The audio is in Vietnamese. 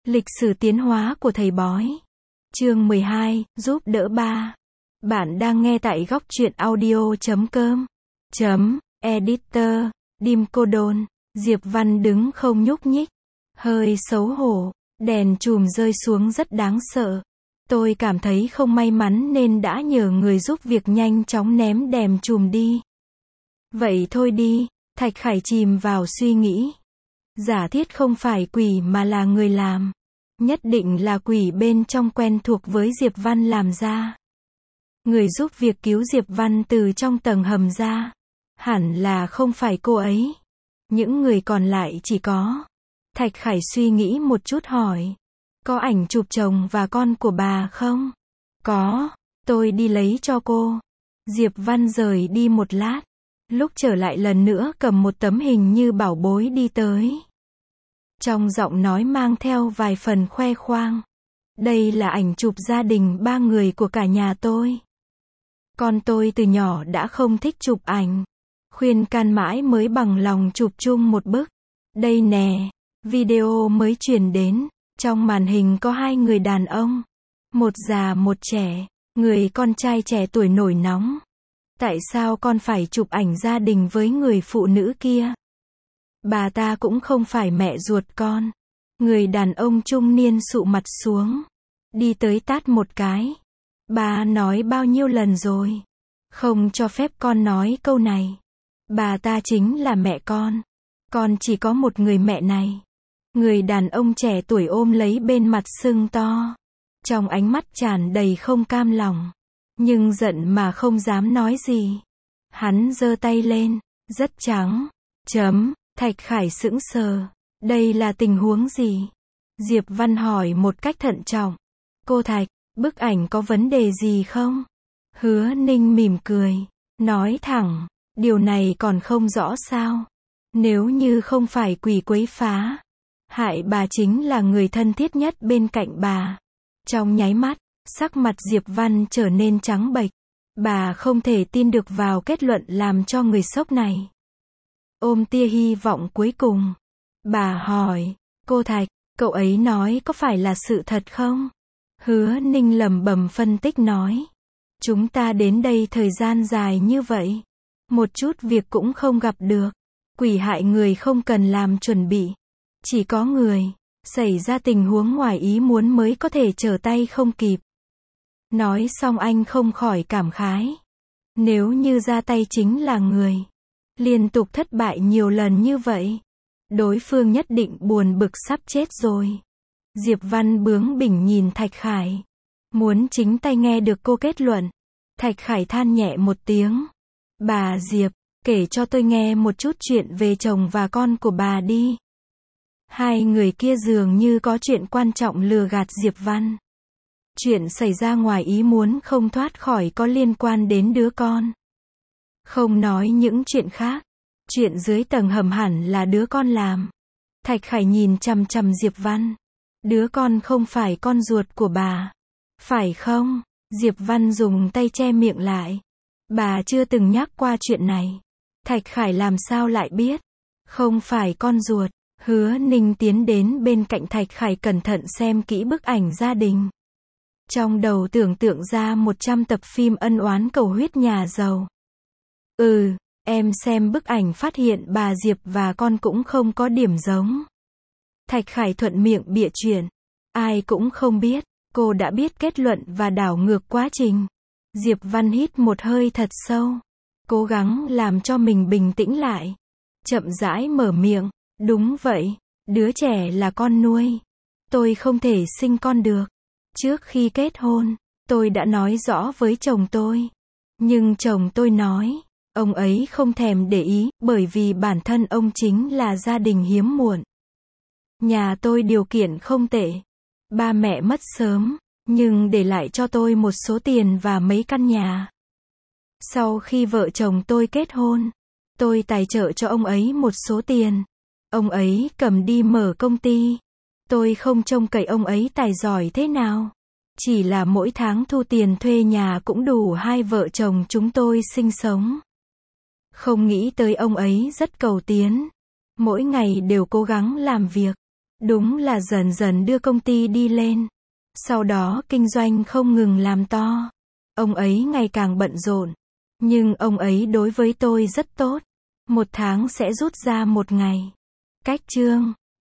Lịch sử tiến hóa của thầy bói. Chương 12, giúp đỡ ba. Bạn đang nghe tại góc truyện audio.com. Editor, Dim Cô Đôn. Diệp Văn đứng không nhúc nhích. Hơi xấu hổ. Đèn chùm rơi xuống rất đáng sợ. Tôi cảm thấy không may mắn nên đã nhờ người giúp việc nhanh chóng ném đèn chùm đi. Vậy thôi đi, Thạch Khải chìm vào suy nghĩ. Giả thiết không phải quỷ mà là người làm. Nhất định là quỷ bên trong quen thuộc với Diệp Văn làm ra. Người giúp việc cứu Diệp Văn từ trong tầng hầm ra. Hẳn là không phải cô ấy. Những người còn lại chỉ có. Thạch Khải suy nghĩ một chút hỏi. Có ảnh chụp chồng và con của bà không? Có, tôi đi lấy cho cô. Diệp Văn rời đi một lát. Lúc trở lại lần nữa cầm một tấm hình như bảo bối đi tới. Trong giọng nói mang theo vài phần khoe khoang. Đây là ảnh chụp gia đình 3 người của cả nhà tôi. Con tôi từ nhỏ đã không thích chụp ảnh. Khuyên can mãi mới bằng lòng chụp chung một bức. Đây nè, video mới truyền đến. Trong màn hình có 2 người đàn ông. Một già một trẻ. Người con trai trẻ tuổi nổi nóng. Tại sao con phải chụp ảnh gia đình với người phụ nữ kia? Bà ta cũng không phải mẹ ruột con. Người đàn ông trung niên sụ mặt xuống. Đi tới tát một cái. Bà nói bao nhiêu lần rồi. Không cho phép con nói câu này. Bà ta chính là mẹ con. Con chỉ có một người mẹ này. Người đàn ông trẻ tuổi ôm lấy bên mặt sưng to. Trong ánh mắt tràn đầy không cam lòng. Nhưng giận mà không dám nói gì. Hắn giơ tay lên. Rất trắng. Thạch Khải sững sờ. Đây là tình huống gì? Diệp Văn hỏi một cách thận trọng. Cô Thạch, bức ảnh có vấn đề gì không? Hứa Ninh mỉm cười. Nói thẳng. Điều này còn không rõ sao? Nếu như không phải quỷ quấy phá. Hại bà chính là người thân thiết nhất bên cạnh bà. Trong nháy mắt, sắc mặt Diệp Văn trở nên trắng bệch. Bà không thể tin được vào kết luận làm cho người sốc này. Ôm tia hy vọng cuối cùng. Bà hỏi, cô Thạch, cậu ấy nói có phải là sự thật không? Hứa Ninh lẩm bẩm phân tích nói. Chúng ta đến đây thời gian dài như vậy. Một chút việc cũng không gặp được. Quỷ hại người không cần làm chuẩn bị. Chỉ có người xảy ra tình huống ngoài ý muốn mới có thể trở tay không kịp. Nói xong anh không khỏi cảm khái. Nếu như ra tay chính là người liên tục thất bại nhiều lần như vậy, đối phương nhất định buồn bực sắp chết rồi. Diệp Văn bướng bỉnh nhìn Thạch Khải. Muốn chính tay nghe được cô kết luận. Thạch Khải than nhẹ một tiếng. Bà Diệp, kể cho tôi nghe một chút chuyện về chồng và con của bà đi. Hai người kia dường như có chuyện quan trọng lừa gạt Diệp Văn. Chuyện xảy ra ngoài ý muốn không thoát khỏi có liên quan đến đứa con. Không nói những chuyện khác. Chuyện dưới tầng hầm hẳn là đứa con làm. Thạch Khải nhìn chằm chằm Diệp Văn. Đứa con không phải con ruột của bà. Phải không? Diệp Văn dùng tay che miệng lại. Bà chưa từng nhắc qua chuyện này. Thạch Khải làm sao lại biết? Không phải con ruột. Hứa Ninh tiến đến bên cạnh Thạch Khải cẩn thận xem kỹ bức ảnh gia đình. Trong đầu tưởng tượng ra 100 tập phim ân oán cầu huyết nhà giàu. Em xem bức ảnh phát hiện bà Diệp và con cũng không có điểm giống. Thạch Khải thuận miệng bịa chuyện. Ai cũng không biết, cô đã biết kết luận và đảo ngược quá trình. Diệp Văn hít một hơi thật sâu. Cố gắng làm cho mình bình tĩnh lại. Chậm rãi mở miệng. Đúng vậy, đứa trẻ là con nuôi. Tôi không thể sinh con được. Trước khi kết hôn, tôi đã nói rõ với chồng tôi. Nhưng chồng tôi nói, ông ấy không thèm để ý, bởi vì bản thân ông chính là gia đình hiếm muộn. Nhà tôi điều kiện không tệ. Ba mẹ mất sớm, nhưng để lại cho tôi một số tiền và mấy căn nhà. Sau khi vợ chồng tôi kết hôn, tôi tài trợ cho ông ấy một số tiền. Ông ấy cầm đi mở công ty. Tôi không trông cậy ông ấy tài giỏi thế nào. Chỉ là mỗi tháng thu tiền thuê nhà cũng đủ hai vợ chồng chúng tôi sinh sống. Không nghĩ tới ông ấy rất cầu tiến. Mỗi ngày đều cố gắng làm việc. Đúng là dần dần đưa công ty đi lên. Sau đó kinh doanh không ngừng làm to. Ông ấy ngày càng bận rộn. Nhưng ông ấy đối với tôi rất tốt. Một tháng sẽ rút ra một ngày. Cách chương